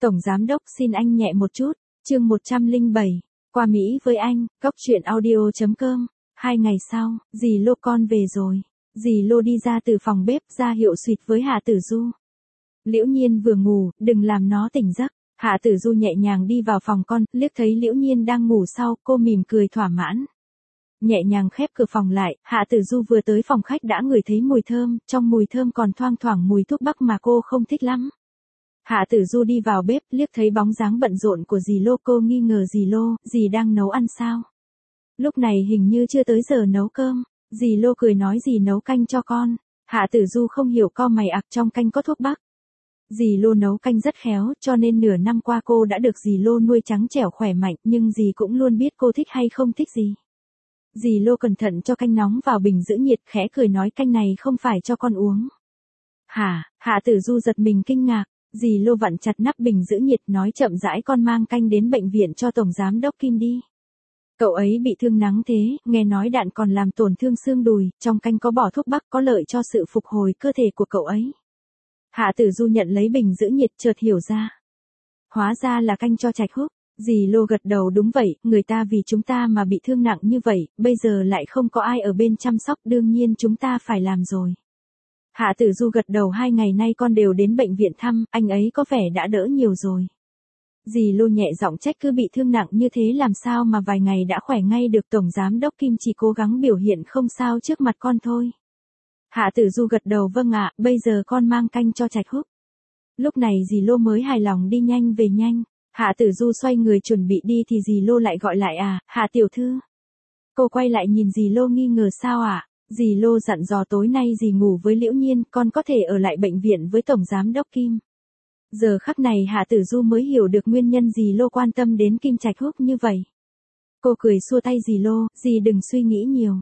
Tổng Giám Đốc xin anh nhẹ một chút, chương 107, qua Mỹ với anh, góc chuyện audio.com, 2 ngày sau, dì Lô con về rồi. Dì Lô đi ra từ phòng bếp ra hiệu suýt với Hạ Tử Du. Liễu Nhiên vừa ngủ, đừng làm nó tỉnh giấc. Hạ Tử Du nhẹ nhàng đi vào phòng con, liếc thấy Liễu Nhiên đang ngủ sau, cô mỉm cười thỏa mãn. Nhẹ nhàng khép cửa phòng lại, Hạ Tử Du vừa tới phòng khách đã ngửi thấy mùi thơm, trong mùi thơm còn thoang thoảng mùi thuốc bắc mà cô không thích lắm. Hạ Tử Du đi vào bếp, liếc thấy bóng dáng bận rộn của dì Lô, cô nghi ngờ dì Lô, dì đang nấu ăn sao? Lúc này hình như chưa tới giờ nấu cơm. Dì Lô cười nói dì nấu canh cho con. Hạ Tử Du không hiểu, cau mày ặc, trong canh có thuốc bắc. Dì Lô nấu canh rất khéo, cho nên nửa năm qua cô đã được dì Lô nuôi trắng trẻo khỏe mạnh, nhưng dì cũng luôn biết cô thích hay không thích gì. Dì Lô cẩn thận cho canh nóng vào bình giữ nhiệt, khẽ cười nói canh này không phải cho con uống. Hả? Hạ Tử Du giật mình kinh ngạc. Dì Lô vặn chặt nắp bình giữ nhiệt, nói chậm rãi, con mang canh đến bệnh viện cho Tổng Giám Đốc Kim đi. Cậu ấy bị thương nắng thế, nghe nói đạn còn làm tổn thương xương đùi, trong canh có bỏ thuốc bắc có lợi cho sự phục hồi cơ thể của cậu ấy. Hạ Tử Du nhận lấy bình giữ nhiệt, chợt hiểu ra. Hóa ra là canh cho Trạch Húc. Dì Lô gật đầu, đúng vậy, người ta vì chúng ta mà bị thương nặng như vậy, bây giờ lại không có ai ở bên chăm sóc, đương nhiên chúng ta phải làm rồi. Hạ Tử Du gật đầu, 2 ngày nay con đều đến bệnh viện thăm, anh ấy có vẻ đã đỡ nhiều rồi. Dì Lô nhẹ giọng trách, cứ bị thương nặng như thế làm sao mà vài ngày đã khỏe ngay được. Tổng Giám Đốc Kim chỉ cố gắng biểu hiện không sao trước mặt con thôi. Hạ Tử Du gật đầu, vâng ạ, bây giờ con mang canh cho Trạch Húc. Lúc này dì Lô mới hài lòng đi nhanh về nhanh. Hạ Tử Du xoay người chuẩn bị đi thì dì Lô lại gọi lại, Hạ tiểu thư. Cô quay lại nhìn dì Lô nghi ngờ, sao ạ? Dì Lô dặn dò tối nay dì ngủ với Liễu Nhiên, con có thể ở lại bệnh viện với Tổng Giám Đốc Kim. Giờ khắc này Hạ Tử Du mới hiểu được nguyên nhân dì Lô quan tâm đến Kim Trạch Húc như vậy. Cô cười xua tay dì Lô, dì đừng suy nghĩ nhiều.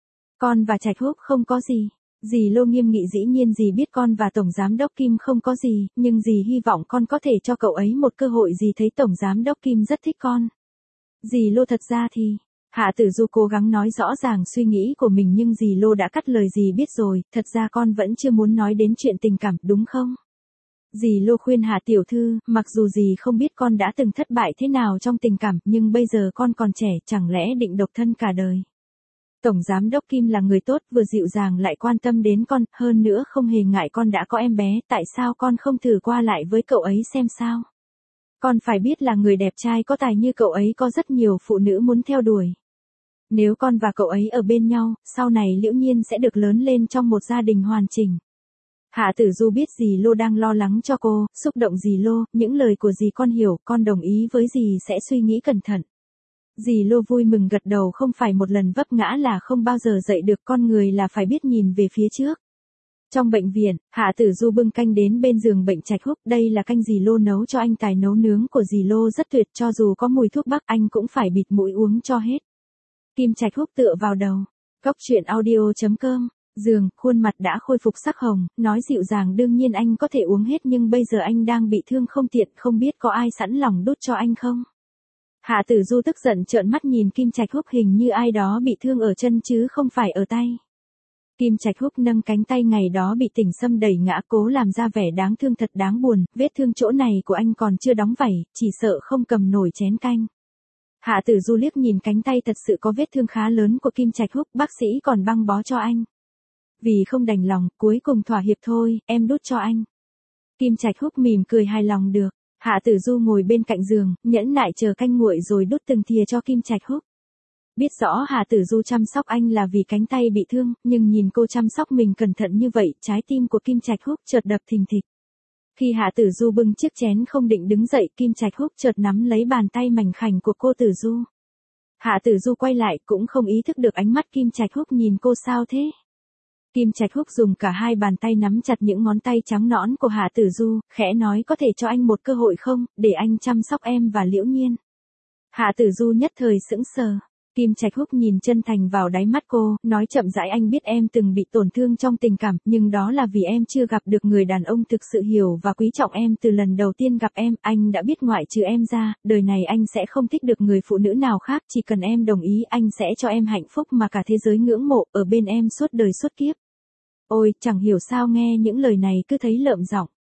Con và Trạch Húc không có gì. Dì Lô nghiêm nghị, dĩ nhiên dì biết con và Tổng Giám Đốc Kim không có gì, nhưng dì hy vọng con có thể cho cậu ấy một cơ hội, dì thấy Tổng Giám Đốc Kim rất thích con. Dì Lô thật ra thì... Hạ Tử Du cố gắng nói rõ ràng suy nghĩ của mình nhưng dì Lô đã cắt lời, dì biết rồi, thật ra con vẫn chưa muốn nói đến chuyện tình cảm, đúng không? Dì Lô khuyên Hạ tiểu thư, mặc dù dì không biết con đã từng thất bại thế nào trong tình cảm, nhưng bây giờ con còn trẻ, chẳng lẽ định độc thân cả đời? Tổng Giám Đốc Kim là người tốt, vừa dịu dàng lại quan tâm đến con, hơn nữa không hề ngại con đã có em bé, tại sao con không thử qua lại với cậu ấy xem sao? Con phải biết là người đẹp trai có tài như cậu ấy có rất nhiều phụ nữ muốn theo đuổi. Nếu con và cậu ấy ở bên nhau, sau này Liễu Nhiên sẽ được lớn lên trong một gia đình hoàn chỉnh. Hạ Tử Du biết dì Lô đang lo lắng cho cô, xúc động dì Lô, những lời của dì con hiểu, con đồng ý với dì sẽ suy nghĩ cẩn thận. Dì Lô vui mừng gật đầu, không phải một lần vấp ngã là không bao giờ dậy được, con người là phải biết nhìn về phía trước. Trong bệnh viện, Hạ Tử Du bưng canh đến bên giường bệnh Trạch Húc, đây là canh dì Lô nấu cho anh, tài nấu nướng của dì Lô rất tuyệt, cho dù có mùi thuốc bắc anh cũng phải bịt mũi uống cho hết. Kim Trạch Húc tựa vào đầu. Góc chuyện audio.com. Giường, khuôn mặt đã khôi phục sắc hồng, nói dịu dàng, đương nhiên anh có thể uống hết nhưng bây giờ anh đang bị thương không tiện, không biết có ai sẵn lòng đút cho anh không? Hạ Tử Du tức giận trợn mắt nhìn Kim Trạch Húc, hình như ai đó bị thương ở chân chứ không phải ở tay. Kim Trạch Húc nâng cánh tay ngày đó bị Tỉnh Sâm đẩy ngã, cố làm ra vẻ đáng thương, thật đáng buồn, vết thương chỗ này của anh còn chưa đóng vảy, chỉ sợ không cầm nổi chén canh. Hạ Tử Du liếc nhìn cánh tay thật sự có vết thương khá lớn của Kim Trạch Húc, bác sĩ còn băng bó cho anh. Vì không đành lòng, cuối cùng thỏa hiệp, thôi, em đút cho anh. Kim Trạch Húc mỉm cười hài lòng được. Hạ Tử Du ngồi bên cạnh giường, nhẫn nại chờ canh nguội rồi đút từng thìa cho Kim Trạch Húc. Biết rõ Hạ Tử Du chăm sóc anh là vì cánh tay bị thương, nhưng nhìn cô chăm sóc mình cẩn thận như vậy, trái tim của Kim Trạch Húc chợt đập thình thịch. Khi Hạ Tử Du bưng chiếc chén không định đứng dậy, Kim Trạch Húc chợt nắm lấy bàn tay mảnh khảnh của cô Tử Du. Hạ Tử Du quay lại, cũng không ý thức được ánh mắt Kim Trạch Húc nhìn cô, sao thế? Kim Trạch Húc dùng cả hai bàn tay nắm chặt những ngón tay trắng nõn của Hạ Tử Du, khẽ nói, có thể cho anh một cơ hội không, để anh chăm sóc em và Liễu Nhiên. Hạ Tử Du nhất thời sững sờ. Kim Trạch Húc nhìn chân thành vào đáy mắt cô, nói chậm rãi, anh biết em từng bị tổn thương trong tình cảm, nhưng đó là vì em chưa gặp được người đàn ông thực sự hiểu và quý trọng em. Từ lần đầu tiên gặp em, anh đã biết ngoại trừ em ra, đời này anh sẽ không thích được người phụ nữ nào khác, chỉ cần em đồng ý anh sẽ cho em hạnh phúc mà cả thế giới ngưỡng mộ, ở bên em suốt đời suốt kiếp. Ôi, chẳng hiểu sao nghe những lời này cứ thấy lợm giọng.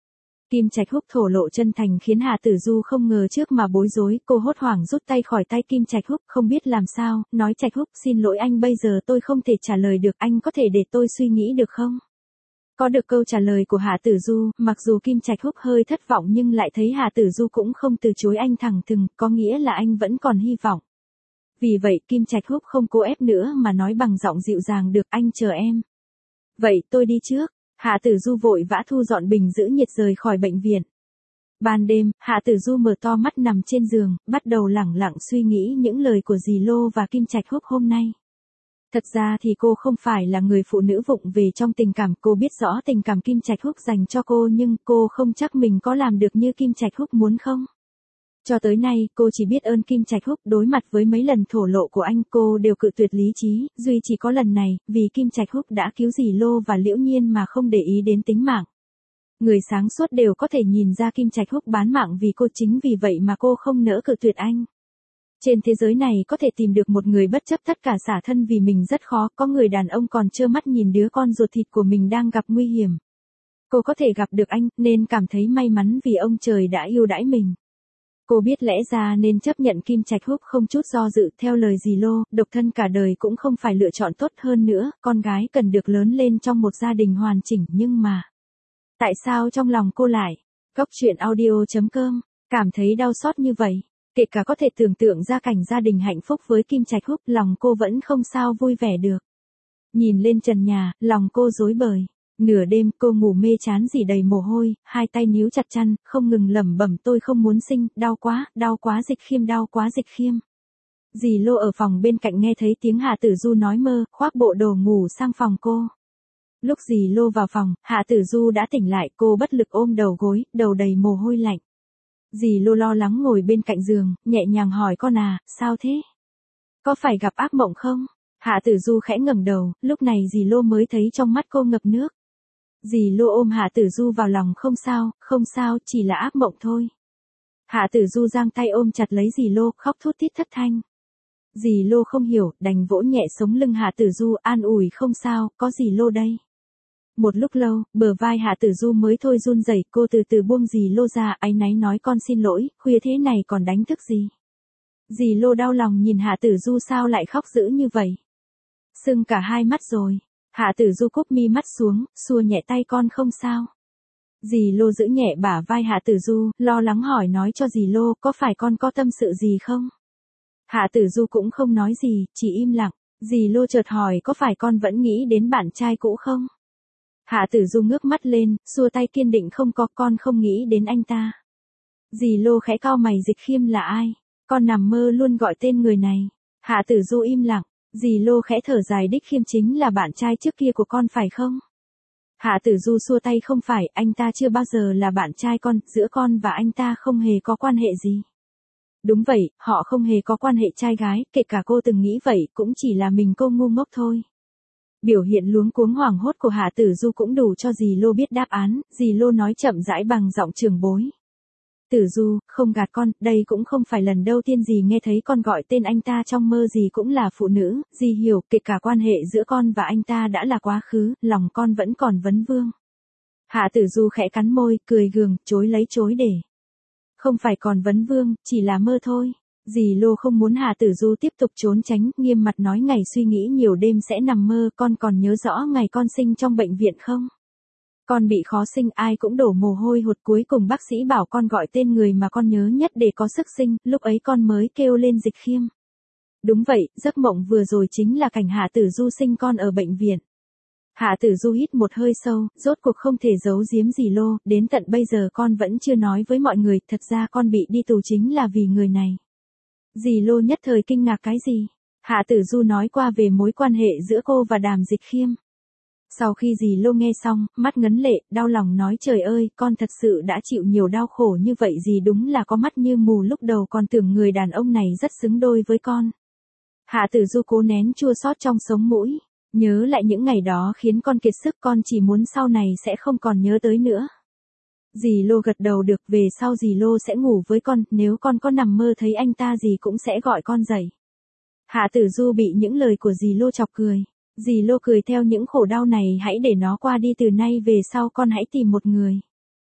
Kim Trạch Húc thổ lộ chân thành khiến Hà Tử Du không ngờ trước mà bối rối, cô hốt hoảng rút tay khỏi tay Kim Trạch Húc, không biết làm sao, nói Trạch Húc xin lỗi anh, bây giờ tôi không thể trả lời được, anh có thể để tôi suy nghĩ được không? Có được câu trả lời của Hà Tử Du, mặc dù Kim Trạch Húc hơi thất vọng nhưng lại thấy Hà Tử Du cũng không từ chối anh thẳng thừng, có nghĩa là anh vẫn còn hy vọng. Vì vậy Kim Trạch Húc không cố ép nữa mà nói bằng giọng dịu dàng, được, anh chờ em. Vậy tôi đi trước. Hạ Tử Du vội vã thu dọn bình giữ nhiệt rời khỏi bệnh viện. Ban đêm, Hạ Tử Du mở to mắt nằm trên giường, bắt đầu lẳng lặng suy nghĩ những lời của dì Lô và Kim Trạch Húc hôm nay. Thật ra thì cô không phải là người phụ nữ vụng về trong tình cảm, cô biết rõ tình cảm Kim Trạch Húc dành cho cô nhưng cô không chắc mình có làm được như Kim Trạch Húc muốn không. Cho tới nay, cô chỉ biết ơn Kim Trạch Húc, đối mặt với mấy lần thổ lộ của anh cô đều cự tuyệt lý trí, duy chỉ có lần này, vì Kim Trạch Húc đã cứu dì Lô và Liễu Nhiên mà không để ý đến tính mạng. Người sáng suốt đều có thể nhìn ra Kim Trạch Húc bán mạng vì cô, chính vì vậy mà cô không nỡ cự tuyệt anh. Trên thế giới này có thể tìm được một người bất chấp tất cả xả thân vì mình rất khó, có người đàn ông còn trơ mắt nhìn đứa con ruột thịt của mình đang gặp nguy hiểm. Cô có thể gặp được anh, nên cảm thấy may mắn vì ông trời đã yêu đãi mình. Cô biết lẽ ra nên chấp nhận Kim Trạch Húc không chút do dự, theo lời dì Lô, độc thân cả đời cũng không phải lựa chọn tốt, hơn nữa, con gái cần được lớn lên trong một gia đình hoàn chỉnh, nhưng mà... Tại sao trong lòng cô lại, Góc Truyện Audio.com, cảm thấy đau xót như vậy? Kể cả có thể tưởng tượng ra cảnh gia đình hạnh phúc với Kim Trạch Húc, lòng cô vẫn không sao vui vẻ được. Nhìn lên trần nhà, lòng cô rối bời. Nửa đêm cô ngủ mê chán rỉ đầy mồ hôi, hai tay níu chặt chăn, không ngừng lẩm bẩm, tôi không muốn sinh, đau quá Dịch Khiêm, đau quá Dịch Khiêm. Dì Lô ở phòng bên cạnh nghe thấy tiếng Hạ Tử Du nói mơ, khoác bộ đồ ngủ sang phòng cô. Lúc dì Lô vào phòng, Hạ Tử Du đã tỉnh lại, cô bất lực ôm đầu gối, đầu đầy mồ hôi lạnh. Dì Lô lo lắng ngồi bên cạnh giường, nhẹ nhàng hỏi, con à, sao thế? Có phải gặp ác mộng không? Hạ Tử Du khẽ ngẩng đầu, lúc này dì Lô mới thấy trong mắt cô ngập nước. Dì Lô ôm Hạ Tử Du vào lòng, không sao, chỉ là ác mộng thôi. Hạ Tử Du giang tay ôm chặt lấy dì Lô, khóc thút thít thất thanh. Dì Lô không hiểu, đành vỗ nhẹ sống lưng Hạ Tử Du, an ủi, không sao, có dì Lô đây. Một lúc lâu, bờ vai Hạ Tử Du mới thôi run rẩy, cô từ từ buông dì Lô ra, áy náy nói, con xin lỗi, khuya thế này còn đánh thức gì. Dì Lô đau lòng nhìn Hạ Tử Du, sao lại khóc dữ như vậy? Sưng cả hai mắt rồi. Hạ Tử Du cúp mi mắt xuống, xua nhẹ tay, con không sao. Dì Lô giữ nhẹ bả vai Hạ Tử Du, lo lắng hỏi, nói cho dì Lô, có phải con có tâm sự gì không? Hạ Tử Du cũng không nói gì, chỉ im lặng. Dì Lô chợt hỏi, có phải con vẫn nghĩ đến bạn trai cũ không? Hạ Tử Du ngước mắt lên, xua tay kiên định, không có, con không nghĩ đến anh ta. Dì Lô khẽ cau mày, Dịch Khiêm là ai? Con nằm mơ luôn gọi tên người này. Hạ Tử Du im lặng. Dì Lô khẽ thở dài, Đích Khiêm chính là bạn trai trước kia của con phải không? Hạ Tử Du xua tay, không phải, anh ta chưa bao giờ là bạn trai con, giữa con và anh ta không hề có quan hệ gì. Đúng vậy, họ không hề có quan hệ trai gái, kể cả cô từng nghĩ vậy, cũng chỉ là mình cô ngu ngốc thôi. Biểu hiện luống cuống hoảng hốt của Hạ Tử Du cũng đủ cho dì Lô biết đáp án, dì Lô nói chậm rãi bằng giọng trưởng bối. Tử Du, không gạt con, đây cũng không phải lần đầu tiên dì nghe thấy con gọi tên anh ta, trong mơ dì cũng là phụ nữ, dì hiểu, kể cả quan hệ giữa con và anh ta đã là quá khứ, lòng con vẫn còn vấn vương. Hạ Tử Du khẽ cắn môi, cười gượng, chối lấy chối để. Không phải còn vấn vương, chỉ là mơ thôi. Dì Lô không muốn Hạ Tử Du tiếp tục trốn tránh, nghiêm mặt nói, ngày suy nghĩ nhiều đêm sẽ nằm mơ, con còn nhớ rõ ngày con sinh trong bệnh viện không? Con bị khó sinh, ai cũng đổ mồ hôi hột, cuối cùng bác sĩ bảo con gọi tên người mà con nhớ nhất để có sức sinh, lúc ấy con mới kêu lên Dịch Khiêm. Đúng vậy, giấc mộng vừa rồi chính là cảnh Hạ Tử Du sinh con ở bệnh viện. Hạ Tử Du hít một hơi sâu, rốt cuộc không thể giấu giếm dì Lô, đến tận bây giờ con vẫn chưa nói với mọi người, thật ra con bị đi tù chính là vì người này. Dì Lô nhất thời kinh ngạc, cái gì? Hạ Tử Du nói qua về mối quan hệ giữa cô và Đàm Dịch Khiêm. Sau khi dì Lô nghe xong, mắt ngấn lệ, đau lòng nói, trời ơi, con thật sự đã chịu nhiều đau khổ như vậy, dì đúng là có mắt như mù, lúc đầu con tưởng người đàn ông này rất xứng đôi với con. Hạ Tử Du cố nén chua xót trong sống mũi, nhớ lại những ngày đó khiến con kiệt sức, con chỉ muốn sau này sẽ không còn nhớ tới nữa. Dì Lô gật đầu, được, về sau dì Lô sẽ ngủ với con, nếu con có nằm mơ thấy anh ta dì cũng sẽ gọi con dậy. Hạ Tử Du bị những lời của dì Lô chọc cười. Dì Lô cười theo, những khổ đau này hãy để nó qua đi, từ nay về sau con hãy tìm một người.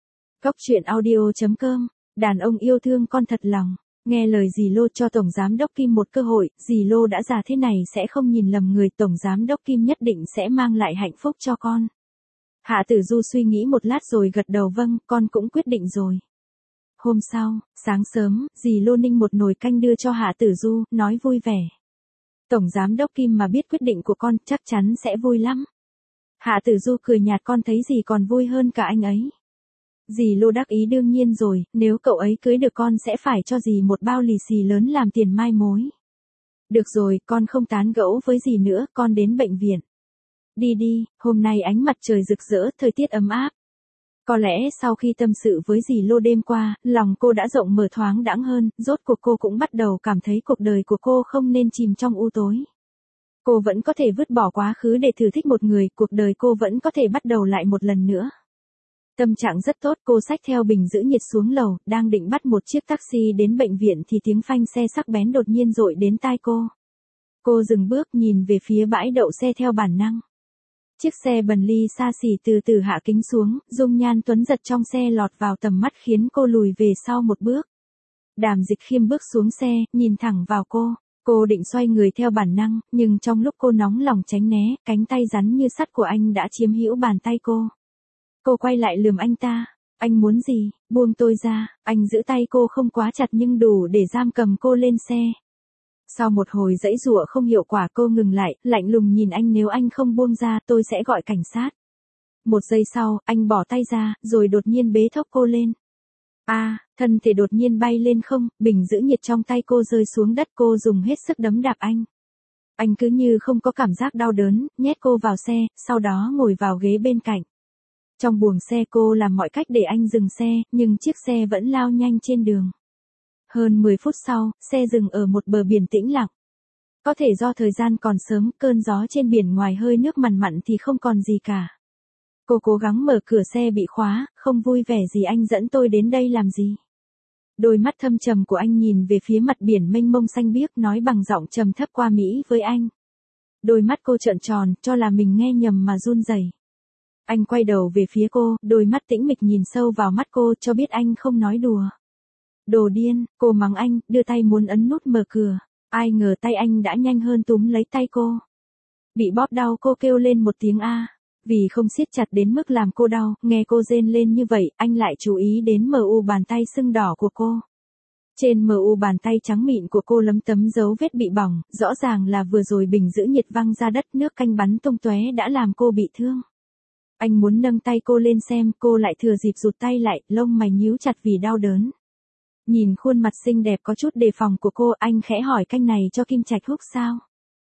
Cóc truyện audio.com, đàn ông yêu thương con thật lòng. Nghe lời dì Lô cho Tổng Giám Đốc Kim một cơ hội, dì Lô đã già thế này sẽ không nhìn lầm người, Tổng Giám Đốc Kim nhất định sẽ mang lại hạnh phúc cho con. Hạ Tử Du suy nghĩ một lát rồi gật đầu vâng, con cũng quyết định rồi. Hôm sau, sáng sớm, dì Lô ninh một nồi canh đưa cho Hạ Tử Du, nói vui vẻ. Tổng Giám Đốc Kim mà biết quyết định của con, chắc chắn sẽ vui lắm. Hạ Tử Du cười nhạt, con thấy gì còn vui hơn cả anh ấy. Dì Lô đắc ý, đương nhiên rồi, nếu cậu ấy cưới được con sẽ phải cho dì một bao lì xì lớn làm tiền mai mối. Được rồi, con không tán gẫu với dì nữa, con đến bệnh viện. Đi đi, hôm nay ánh mặt trời rực rỡ, thời tiết ấm áp. Có lẽ sau khi tâm sự với dì Lô đêm qua, lòng cô đã rộng mở thoáng đãng hơn, rốt cuộc cô cũng bắt đầu cảm thấy cuộc đời của cô không nên chìm trong u tối. Cô vẫn có thể vứt bỏ quá khứ để thử thích một người, cuộc đời cô vẫn có thể bắt đầu lại một lần nữa. Tâm trạng rất tốt, cô xách theo bình giữ nhiệt xuống lầu, đang định bắt một chiếc taxi đến bệnh viện thì tiếng phanh xe sắc bén đột nhiên dội đến tai cô. Cô dừng bước nhìn về phía bãi đậu xe theo bản năng. Chiếc xe Bentley xa xỉ từ từ hạ kính xuống, dung nhan tuấn giật trong xe lọt vào tầm mắt khiến cô lùi về sau một bước. Đàm Dịch Khiêm bước xuống xe, nhìn thẳng vào cô. Cô định xoay người theo bản năng, nhưng trong lúc cô nóng lòng tránh né, cánh tay rắn như sắt của anh đã chiếm hữu bàn tay cô. Cô quay lại lườm anh ta. Anh muốn gì? Buông tôi ra. Anh giữ tay cô không quá chặt nhưng đủ để giam cầm cô lên xe. Sau một hồi giãy giụa không hiệu quả, cô ngừng lại, lạnh lùng nhìn anh, nếu anh không buông ra tôi sẽ gọi cảnh sát. Một giây sau, anh bỏ tay ra, rồi đột nhiên bế thốc cô lên. Thân thể đột nhiên bay lên không, bình giữ nhiệt trong tay cô rơi xuống đất, cô dùng hết sức đấm đạp anh. Anh cứ như không có cảm giác đau đớn, nhét cô vào xe, sau đó ngồi vào ghế bên cạnh. Trong buồng xe cô làm mọi cách để anh dừng xe, nhưng chiếc xe vẫn lao nhanh trên đường. Hơn 10 phút sau, xe dừng ở một bờ biển tĩnh lặng. Có thể do thời gian còn sớm, cơn gió trên biển ngoài hơi nước mằn mặn thì không còn gì cả. Cô cố gắng mở cửa xe bị khóa, không vui vẻ gì, anh dẫn tôi đến đây làm gì? Đôi mắt thâm trầm của anh nhìn về phía mặt biển mênh mông xanh biếc, nói bằng giọng trầm thấp qua Mỹ với anh. Đôi mắt cô trợn tròn, cho là mình nghe nhầm mà run rẩy. Anh quay đầu về phía cô, đôi mắt tĩnh mịch nhìn sâu vào mắt cô, cho biết anh không nói đùa. Đồ điên, cô mắng anh, đưa tay muốn ấn nút mở cửa. Ai ngờ tay anh đã nhanh hơn túm lấy tay cô. Bị bóp đau, cô kêu lên một tiếng a. Vì không siết chặt đến mức làm cô đau, nghe cô rên lên như vậy, anh lại chú ý đến mu bàn tay sưng đỏ của cô. Trên mu bàn tay trắng mịn của cô lấm tấm dấu vết bị bỏng, rõ ràng là vừa rồi bình giữ nhiệt văng ra đất, nước canh bắn tung tóe đã làm cô bị thương. Anh muốn nâng tay cô lên xem, cô lại thừa dịp rụt tay lại, lông mày nhíu chặt vì đau đớn. Nhìn khuôn mặt xinh đẹp có chút đề phòng của cô, anh khẽ hỏi, canh này cho Kim Trạch Húc sao?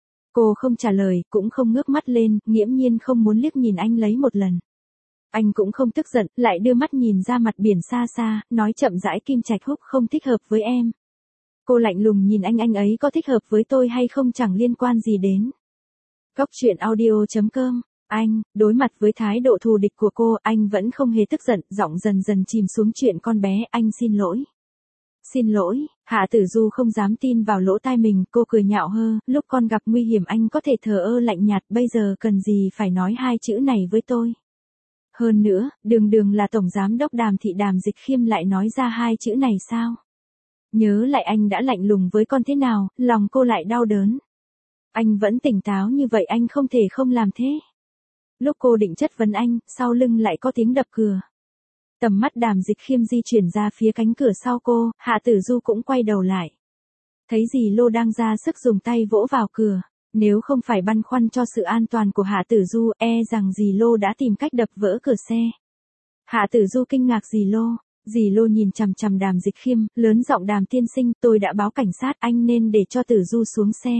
Cô không trả lời, cũng không ngước mắt lên, nghiễm nhiên không muốn liếc nhìn anh lấy một lần. Anh cũng không tức giận, lại đưa mắt nhìn ra mặt biển xa xa, nói chậm rãi, Kim Trạch Húc không thích hợp với em. Cô lạnh lùng nhìn anh ấy có thích hợp với tôi hay không chẳng liên quan gì đến. Cóc truyện audio.com. Anh, đối mặt với thái độ thù địch của cô, anh vẫn không hề tức giận, giọng dần dần chìm xuống, chuyện con bé, anh xin lỗi. Xin lỗi, Hạ Tử Du không dám tin vào lỗ tai mình, cô cười nhạo hơ, lúc con gặp nguy hiểm anh có thể thờ ơ lạnh nhạt, bây giờ cần gì phải nói hai chữ này với tôi. Hơn nữa, đường là Tổng Giám Đốc Đàm Thị, Đàm Dịch Khiêm lại nói ra hai chữ này sao? Nhớ lại anh đã lạnh lùng với con thế nào, lòng cô lại đau đớn. Anh vẫn tỉnh táo như vậy, anh không thể không làm thế. Lúc cô định chất vấn anh, sau lưng lại có tiếng đập cửa. Tầm mắt Đàm Dịch Khiêm di chuyển ra phía cánh cửa sau cô, Hạ Tử Du cũng quay đầu lại. Thấy dì Lô đang ra sức dùng tay vỗ vào cửa. Nếu không phải băn khoăn cho sự an toàn của Hạ Tử Du, rằng dì Lô đã tìm cách đập vỡ cửa xe. Hạ Tử Du kinh ngạc, dì Lô nhìn chằm chằm Đàm Dịch Khiêm, lớn giọng, Đàm tiên sinh, tôi đã báo cảnh sát, anh nên để cho Tử Du xuống xe.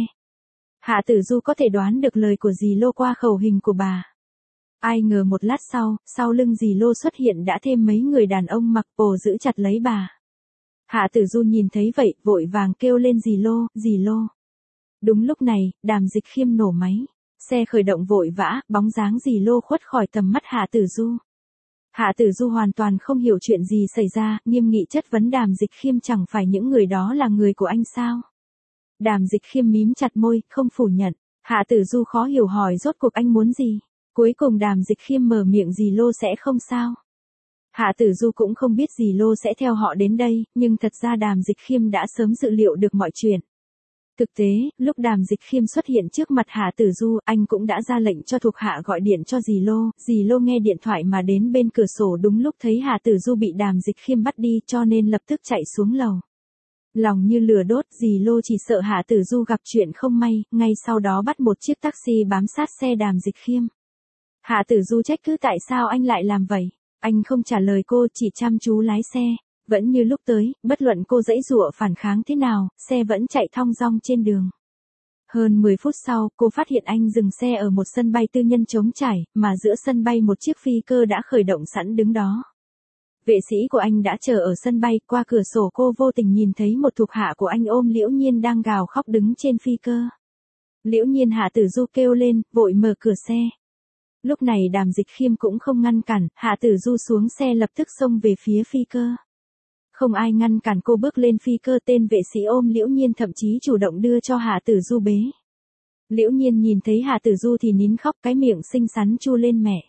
Hạ Tử Du có thể đoán được lời của dì Lô qua khẩu hình của bà. Ai ngờ một lát sau lưng dì Lô xuất hiện đã thêm mấy người đàn ông mặc pồ giữ chặt lấy bà. Hạ Tử Du nhìn thấy vậy, vội vàng kêu lên, dì Lô. Đúng lúc này, Đàm Dịch Khiêm nổ máy. Xe khởi động vội vã, bóng dáng dì Lô khuất khỏi tầm mắt Hạ Tử Du. Hạ Tử Du hoàn toàn không hiểu chuyện gì xảy ra, nghiêm nghị chất vấn Đàm Dịch Khiêm, chẳng phải những người đó là người của anh sao? Đàm Dịch Khiêm mím chặt môi, không phủ nhận. Hạ Tử Du khó hiểu hỏi, rốt cuộc anh muốn gì? Cuối cùng Đàm Dịch Khiêm mở miệng, dì Lô sẽ không sao? Hạ Tử Du cũng không biết dì Lô sẽ theo họ đến đây, nhưng thật ra Đàm Dịch Khiêm đã sớm dự liệu được mọi chuyện. Thực tế, lúc Đàm Dịch Khiêm xuất hiện trước mặt Hạ Tử Du, anh cũng đã ra lệnh cho thuộc hạ gọi điện cho dì Lô nghe điện thoại mà đến bên cửa sổ đúng lúc thấy Hạ Tử Du bị Đàm Dịch Khiêm bắt đi cho nên lập tức chạy xuống lầu. Lòng như lửa đốt, dì Lô chỉ sợ Hạ Tử Du gặp chuyện không may, ngay sau đó bắt một chiếc taxi bám sát xe Đàm Dịch Khiêm. Hạ Tử Du trách cứ tại sao anh lại làm vậy. Anh không trả lời cô, chỉ chăm chú lái xe. Vẫn như lúc tới, bất luận cô giãy giụa phản kháng thế nào, xe vẫn chạy thong dong trên đường. Hơn 10 phút sau, cô phát hiện anh dừng xe ở một sân bay tư nhân trống trải, mà giữa sân bay một chiếc phi cơ đã khởi động sẵn đứng đó. Vệ sĩ của anh đã chờ ở sân bay, qua cửa sổ cô vô tình nhìn thấy một thuộc hạ của anh ôm Liễu Nhiên đang gào khóc đứng trên phi cơ. Liễu Nhiên, Hạ Tử Du kêu lên, vội mở cửa xe. Lúc này Đàm Dịch Khiêm cũng không ngăn cản, Hạ Tử Du xuống xe lập tức xông về phía phi cơ. Không ai ngăn cản cô bước lên phi cơ, tên vệ sĩ ôm Liễu Nhiên thậm chí chủ động đưa cho Hạ Tử Du bế. Liễu Nhiên nhìn thấy Hạ Tử Du thì nín khóc, cái miệng xinh xắn chu lên mẹ.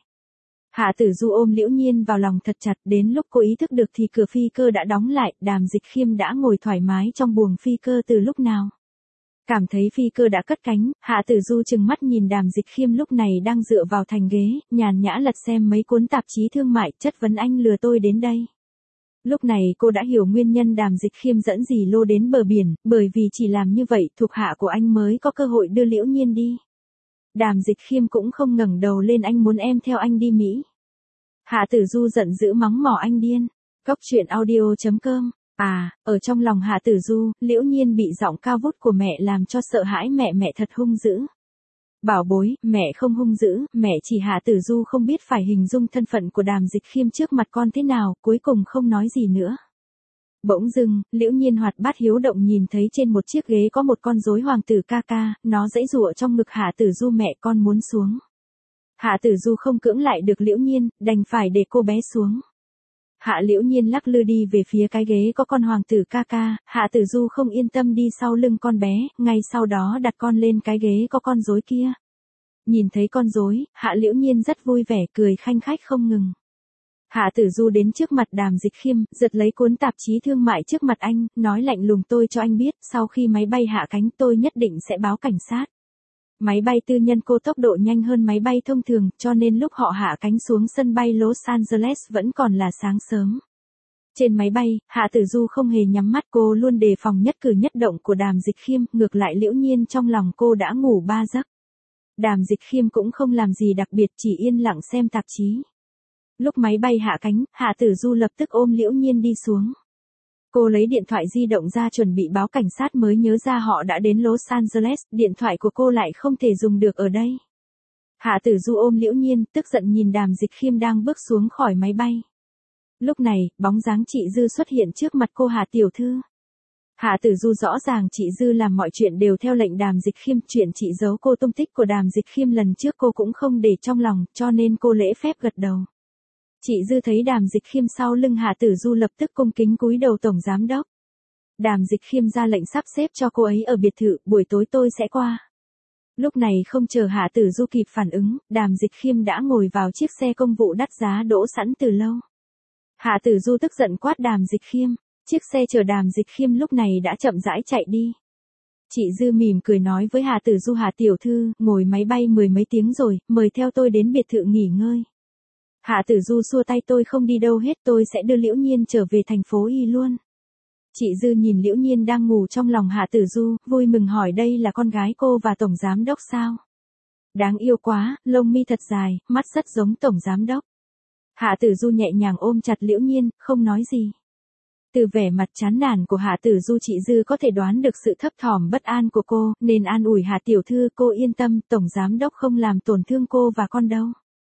Hạ Tử Du ôm Liễu Nhiên vào lòng thật chặt, đến lúc cô ý thức được thì cửa phi cơ đã đóng lại, Đàm Dịch Khiêm đã ngồi thoải mái trong buồng phi cơ từ lúc nào. Cảm thấy phi cơ đã cất cánh, Hạ Tử Du trừng mắt nhìn Đàm Dịch Khiêm lúc này đang dựa vào thành ghế, nhàn nhã lật xem mấy cuốn tạp chí thương mại, chất vấn anh lừa tôi đến đây. Lúc này cô đã hiểu nguyên nhân Đàm Dịch Khiêm dẫn dì Lô đến bờ biển, bởi vì chỉ làm như vậy thuộc hạ của anh mới có cơ hội đưa Liễu Nhiên đi. Đàm Dịch Khiêm cũng không ngẩng đầu lên, anh muốn em theo anh đi Mỹ. Hạ Tử Du giận dữ mắng mỏ anh điên. Cóc truyện audio.com. Ở trong lòng Hạ Tử Du, Liễu Nhiên bị giọng cao vút của mẹ làm cho sợ hãi, mẹ thật hung dữ. Bảo bối, mẹ không hung dữ, mẹ chỉ Hạ Tử Du không biết phải hình dung thân phận của Đàm Dịch Khiêm trước mặt con thế nào, cuối cùng không nói gì nữa. Bỗng dưng, Liễu Nhiên hoạt bát hiếu động nhìn thấy trên một chiếc ghế có một con rối hoàng tử ca ca, nó giãy giụa trong ngực Hạ Tử Du, mẹ con muốn xuống. Hạ Tử Du không cưỡng lại được Liễu Nhiên, đành phải để cô bé xuống. Hạ Liễu Nhiên lắc lư đi về phía cái ghế có con hoàng tử ca ca, Hạ Tử Du không yên tâm đi sau lưng con bé, ngay sau đó đặt con lên cái ghế có con rối kia. Nhìn thấy con rối, Hạ Liễu Nhiên rất vui vẻ, cười khanh khách không ngừng. Hạ Tử Du đến trước mặt Đàm Dịch Khiêm, giật lấy cuốn tạp chí thương mại trước mặt anh, nói lạnh lùng, tôi cho anh biết, sau khi máy bay hạ cánh tôi nhất định sẽ báo cảnh sát. Máy bay tư nhân cô tốc độ nhanh hơn máy bay thông thường, cho nên lúc họ hạ cánh xuống sân bay Los Angeles vẫn còn là sáng sớm. Trên máy bay, Hạ Tử Du không hề nhắm mắt, cô luôn đề phòng nhất cử nhất động của Đàm Dịch Khiêm, ngược lại Liễu Nhiên trong lòng cô đã ngủ 3 giấc. Đàm Dịch Khiêm cũng không làm gì đặc biệt, chỉ yên lặng xem tạp chí. Lúc máy bay hạ cánh, Hạ Tử Du lập tức ôm Liễu Nhiên đi xuống. Cô lấy điện thoại di động ra chuẩn bị báo cảnh sát mới nhớ ra họ đã đến Los Angeles, điện thoại của cô lại không thể dùng được ở đây. Hạ Tử Du ôm Liễu Nhiên, tức giận nhìn Đàm Dịch Khiêm đang bước xuống khỏi máy bay. Lúc này, bóng dáng chị Dư xuất hiện trước mặt cô. Hạ tiểu thư. Hạ Tử Du rõ ràng chị Dư làm mọi chuyện đều theo lệnh Đàm Dịch Khiêm, chuyện chị giấu cô tung tích của Đàm Dịch Khiêm lần trước cô cũng không để trong lòng, cho nên cô lễ phép gật đầu. Chị Dư thấy Đàm Dịch Khiêm sau lưng Hạ Tử Du lập tức cung kính cúi đầu, tổng giám đốc. Đàm Dịch Khiêm ra lệnh sắp xếp cho cô ấy ở biệt thự, buổi tối tôi sẽ qua. Lúc này không chờ Hạ Tử Du kịp phản ứng, Đàm Dịch Khiêm đã ngồi vào chiếc xe công vụ đắt giá đỗ sẵn từ lâu. Hạ Tử Du tức giận quát Đàm Dịch Khiêm, chiếc xe chở Đàm Dịch Khiêm lúc này đã chậm rãi chạy đi. Chị Dư mỉm cười nói với Hạ Tử Du, Hạ tiểu thư, ngồi máy bay 10 mấy tiếng rồi, mời theo tôi đến biệt thự nghỉ ngơi. Hạ Tử Du xua tay, tôi không đi đâu hết, tôi sẽ đưa Liễu Nhiên trở về thành phố Y luôn. Chị Dư nhìn Liễu Nhiên đang ngủ trong lòng Hạ Tử Du, vui mừng hỏi, đây là con gái cô và tổng giám đốc sao? Đáng yêu quá, lông mi thật dài, mắt rất giống tổng giám đốc. Hạ Tử Du nhẹ nhàng ôm chặt Liễu Nhiên, không nói gì. Từ vẻ mặt chán nản của Hạ Tử Du, chị Dư có thể đoán được sự thấp thỏm bất an của cô, nên an ủi, Hạ tiểu thư, cô yên tâm, tổng giám đốc không làm tổn thương cô và con đâu.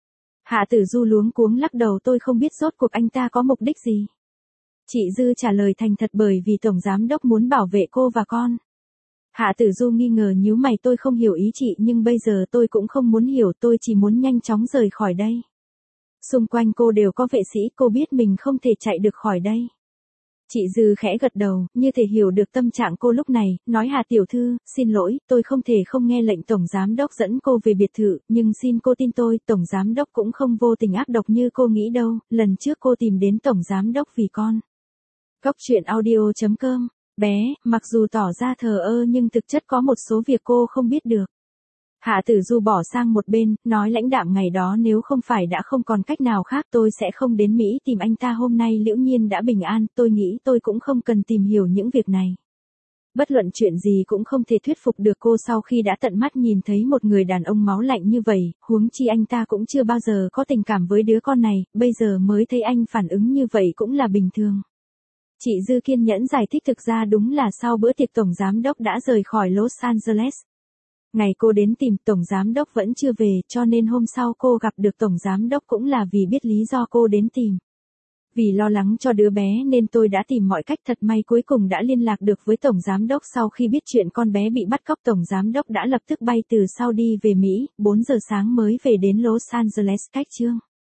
Hạ Tử Du luống cuống lắc đầu, tôi không biết rốt cuộc anh ta có mục đích gì. Chị Dư trả lời thành thật, bởi vì tổng giám đốc muốn bảo vệ cô và con. Hạ Tử Du nghi ngờ nhíu mày, tôi không hiểu ý chị, nhưng bây giờ tôi cũng không muốn hiểu, tôi chỉ muốn nhanh chóng rời khỏi đây. Xung quanh cô đều có vệ sĩ, cô biết mình không thể chạy được khỏi đây. Chị Dư khẽ gật đầu, như thể hiểu được tâm trạng cô lúc này, nói Hà tiểu thư, xin lỗi, tôi không thể không nghe lệnh Tổng Giám Đốc dẫn cô về biệt thự, nhưng xin cô tin tôi, Tổng Giám Đốc cũng không vô tình ác độc như cô nghĩ đâu, lần trước cô tìm đến Tổng Giám Đốc vì con. Cốc truyện audio.com, bé, mặc dù tỏ ra thờ ơ nhưng thực chất có một số việc cô không biết được. Hạ Tử Du bỏ sang một bên, nói lãnh đạm ngày đó nếu không phải đã không còn cách nào khác tôi sẽ không đến Mỹ tìm anh ta hôm nay Liễu Nhiên đã bình an, tôi nghĩ tôi cũng không cần tìm hiểu những việc này. Bất luận chuyện gì cũng không thể thuyết phục được cô sau khi đã tận mắt nhìn thấy một người đàn ông máu lạnh như vậy, huống chi anh ta cũng chưa bao giờ có tình cảm với đứa con này, bây giờ mới thấy anh phản ứng như vậy cũng là bình thường. Chị Dư kiên nhẫn giải thích thực ra đúng là sau bữa tiệc Tổng Giám Đốc đã rời khỏi Los Angeles. Ngày cô đến tìm Tổng Giám Đốc vẫn chưa về cho nên hôm sau cô gặp được Tổng Giám Đốc cũng là vì biết lý do cô đến tìm. Vì lo lắng cho đứa bé nên tôi đã tìm mọi cách thật may cuối cùng đã liên lạc được với Tổng Giám Đốc sau khi biết chuyện con bé bị bắt cóc Tổng Giám Đốc đã lập tức bay từ Saudi về Mỹ, 4 giờ sáng mới về đến Los Angeles cách chương.